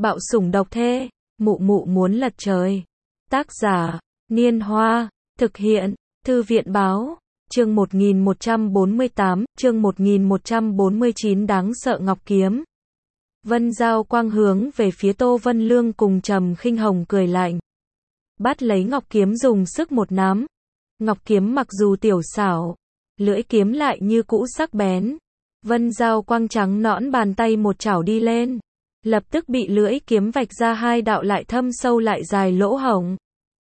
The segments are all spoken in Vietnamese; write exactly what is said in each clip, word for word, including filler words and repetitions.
Bạo sủng độc thê, mụ mụ muốn lật trời. Tác giả, Niên Hoa, thực hiện, Thư viện Báo, chương một nghìn một trăm bốn mươi tám, chương một nghìn một trăm bốn mươi chín đáng sợ ngọc kiếm. Vân Giao Quang hướng về phía Tô Vân Lương cùng Trầm Khinh Hồng cười lạnh. Bắt lấy ngọc kiếm dùng sức một nắm. Ngọc kiếm mặc dù tiểu xảo, lưỡi kiếm lại như cũ sắc bén. Vân Giao Quang trắng nõn bàn tay một chảo đi lên, lập tức bị lưỡi kiếm vạch ra hai đạo lại thâm sâu lại dài lỗ hổng.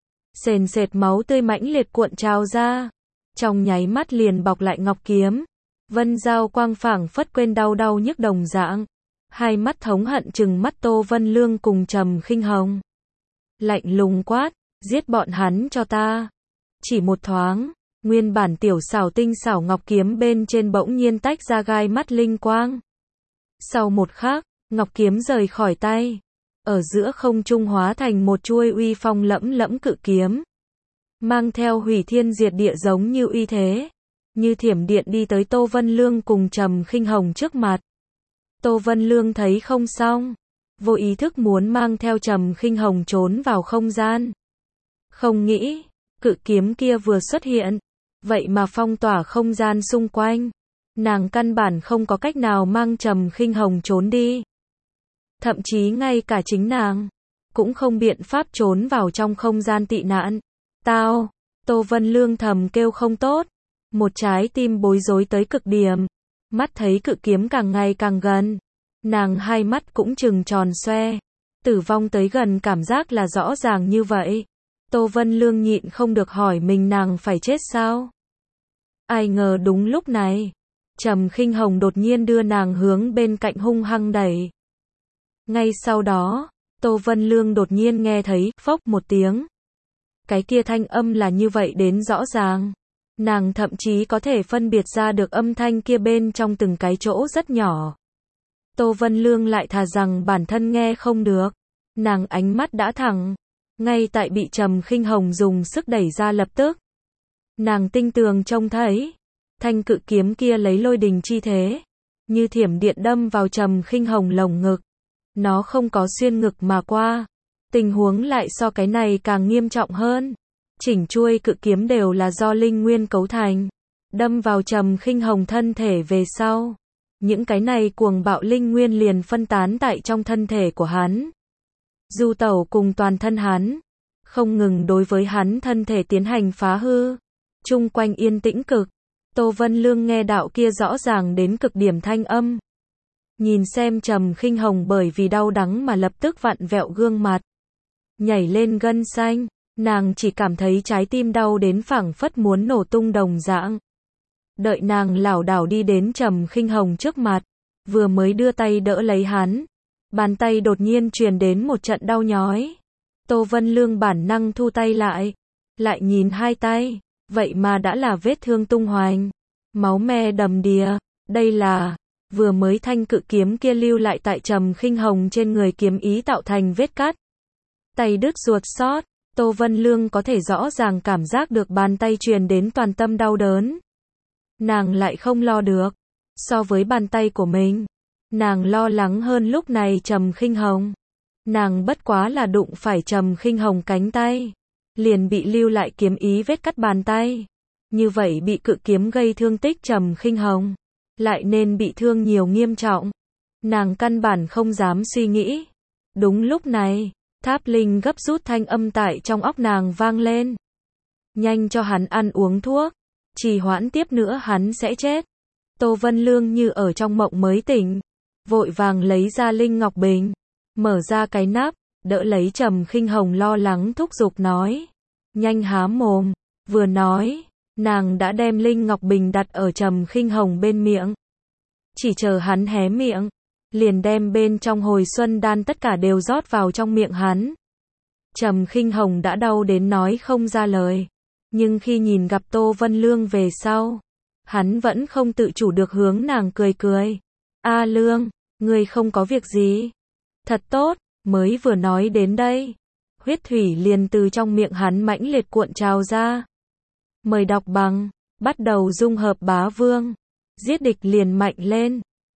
Sền sệt máu tươi mãnh liệt cuộn trào ra, trong nháy mắt liền bọc lại ngọc kiếm. Vân Giao Quang phảng phất quên đau đau nhức đồng dạng, hai mắt thống hận trừng mắt Tô Vân Lương cùng Trầm Khinh Hồng. Lạnh lùng quát, giết bọn hắn cho ta. Chỉ một thoáng, nguyên bản tiểu xảo tinh xảo ngọc kiếm bên trên bỗng nhiên tách ra gai mắt linh quang. Sau một khắc, ngọc kiếm rời khỏi tay, ở giữa không trung hóa thành một chuôi uy phong lẫm lẫm cự kiếm, mang theo hủy thiên diệt địa giống như uy thế, như thiểm điện đi tới Tô Vân Lương cùng Trầm Khinh Hồng trước mặt. Tô Vân Lương thấy không xong, vô ý thức muốn mang theo Trầm Khinh Hồng trốn vào không gian. Không nghĩ, cự kiếm kia vừa xuất hiện, vậy mà phong tỏa không gian xung quanh. Nàng căn bản không có cách nào mang Trầm Khinh Hồng trốn đi. Thậm chí ngay cả chính nàng cũng không biện pháp trốn vào trong không gian tị nạn. Tao, Tô Vân Lương thầm kêu không tốt, một trái tim bối rối tới cực điểm. Mắt thấy cự kiếm càng ngày càng gần, nàng hai mắt cũng trừng tròn xoe. Tử vong tới gần cảm giác là rõ ràng như vậy. Tô Vân Lương nhịn không được hỏi mình nàng phải chết sao? Ai ngờ đúng lúc này, Trầm Khinh Hồng đột nhiên đưa nàng hướng bên cạnh hung hăng đẩy. Ngay sau đó, Tô Vân Lương đột nhiên nghe thấy phốc một tiếng. Cái kia thanh âm là như vậy đến rõ ràng. Nàng thậm chí có thể phân biệt ra được âm thanh kia bên trong từng cái chỗ rất nhỏ. Tô Vân Lương lại thà rằng bản thân nghe không được. Nàng ánh mắt đã thẳng, ngay tại bị Trầm Khinh Hồng dùng sức đẩy ra lập tức. Nàng tinh tường trông thấy, thanh cự kiếm kia lấy lôi đình chi thế, như thiểm điện đâm vào Trầm Khinh Hồng lồng ngực. Nó không có xuyên ngực mà qua. Tình huống lại so cái này càng nghiêm trọng hơn. Chỉnh chuôi cự kiếm đều là do linh nguyên cấu thành, đâm vào Trầm Khinh Hồng thân thể về sau. Những cái này cuồng bạo linh nguyên liền phân tán tại trong thân thể của hắn, du tẩu cùng toàn thân hắn, không ngừng đối với hắn thân thể tiến hành phá hư. Chung quanh yên tĩnh cực. Tô Vân Lương nghe đạo kia rõ ràng đến cực điểm thanh âm. Nhìn xem Trầm Khinh Hồng bởi vì đau đắng mà lập tức vặn vẹo gương mặt, nhảy lên gân xanh, nàng chỉ cảm thấy trái tim đau đến phảng phất muốn nổ tung đồng dạng. Đợi nàng lảo đảo đi đến Trầm Khinh Hồng trước mặt, vừa mới đưa tay đỡ lấy hắn, bàn tay đột nhiên truyền đến một trận đau nhói. Tô Vân Lương bản năng thu tay lại, lại nhìn hai tay, vậy mà đã là vết thương tung hoành, máu me đầm đìa. Đây là vừa mới thanh cự kiếm kia lưu lại tại Trầm Khinh Hồng trên người kiếm ý tạo thành vết cắt. Tay đứt ruột xót, Tô Vân Lương có thể rõ ràng cảm giác được bàn tay truyền đến toàn tâm đau đớn. Nàng lại không lo được. So với bàn tay của mình, nàng lo lắng hơn lúc này Trầm Khinh Hồng. Nàng bất quá là đụng phải Trầm Khinh Hồng cánh tay, liền bị lưu lại kiếm ý vết cắt bàn tay. Như vậy bị cự kiếm gây thương tích Trầm Khinh Hồng, lại nên bị thương nhiều nghiêm trọng. Nàng căn bản không dám suy nghĩ. Đúng lúc này, tháp linh gấp rút thanh âm tại trong óc nàng vang lên. Nhanh cho hắn ăn uống thuốc, trì hoãn tiếp nữa hắn sẽ chết. Tô Vân Lương như ở trong mộng mới tỉnh, vội vàng lấy ra linh ngọc bình, mở ra cái nắp, đỡ lấy Trầm Khinh Hồng lo lắng thúc giục nói. Nhanh há mồm. Vừa nói, nàng đã đem linh ngọc bình đặt ở Trầm Khinh Hồng bên miệng. Chỉ chờ hắn hé miệng, liền đem bên trong hồi xuân đan tất cả đều rót vào trong miệng hắn. Trầm Khinh Hồng đã đau đến nói không ra lời, nhưng khi nhìn gặp Tô Vân Lương về sau, hắn vẫn không tự chủ được hướng nàng cười cười. A Lương, ngươi không có việc gì? Thật tốt. Mới vừa nói đến đây, huyết thủy liền từ trong miệng hắn mãnh liệt cuộn trào ra. Mời đọc bằng, bắt đầu dung hợp bá vương, giết địch liền mạnh lên.